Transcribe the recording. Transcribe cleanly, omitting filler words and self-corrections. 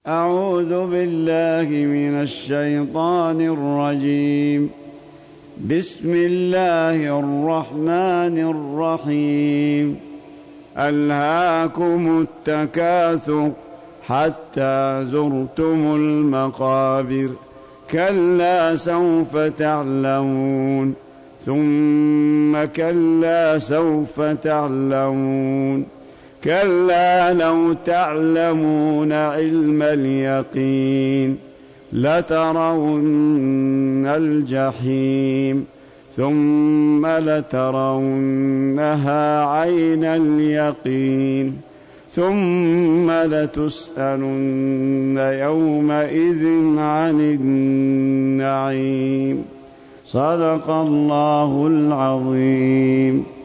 أعوذ بالله من الشيطان الرجيم. بسم الله الرحمن الرحيم. ألهاكم التكاثر حتى زرتم المقابر، كلا سوف تعلمون ثم كلا سوف تعلمون، كلا لو تعلمون علم اليقين لترون الجحيم ثم لترونها عين اليقين ثم لتسألن يومئذ عن النعيم. صدق الله العظيم.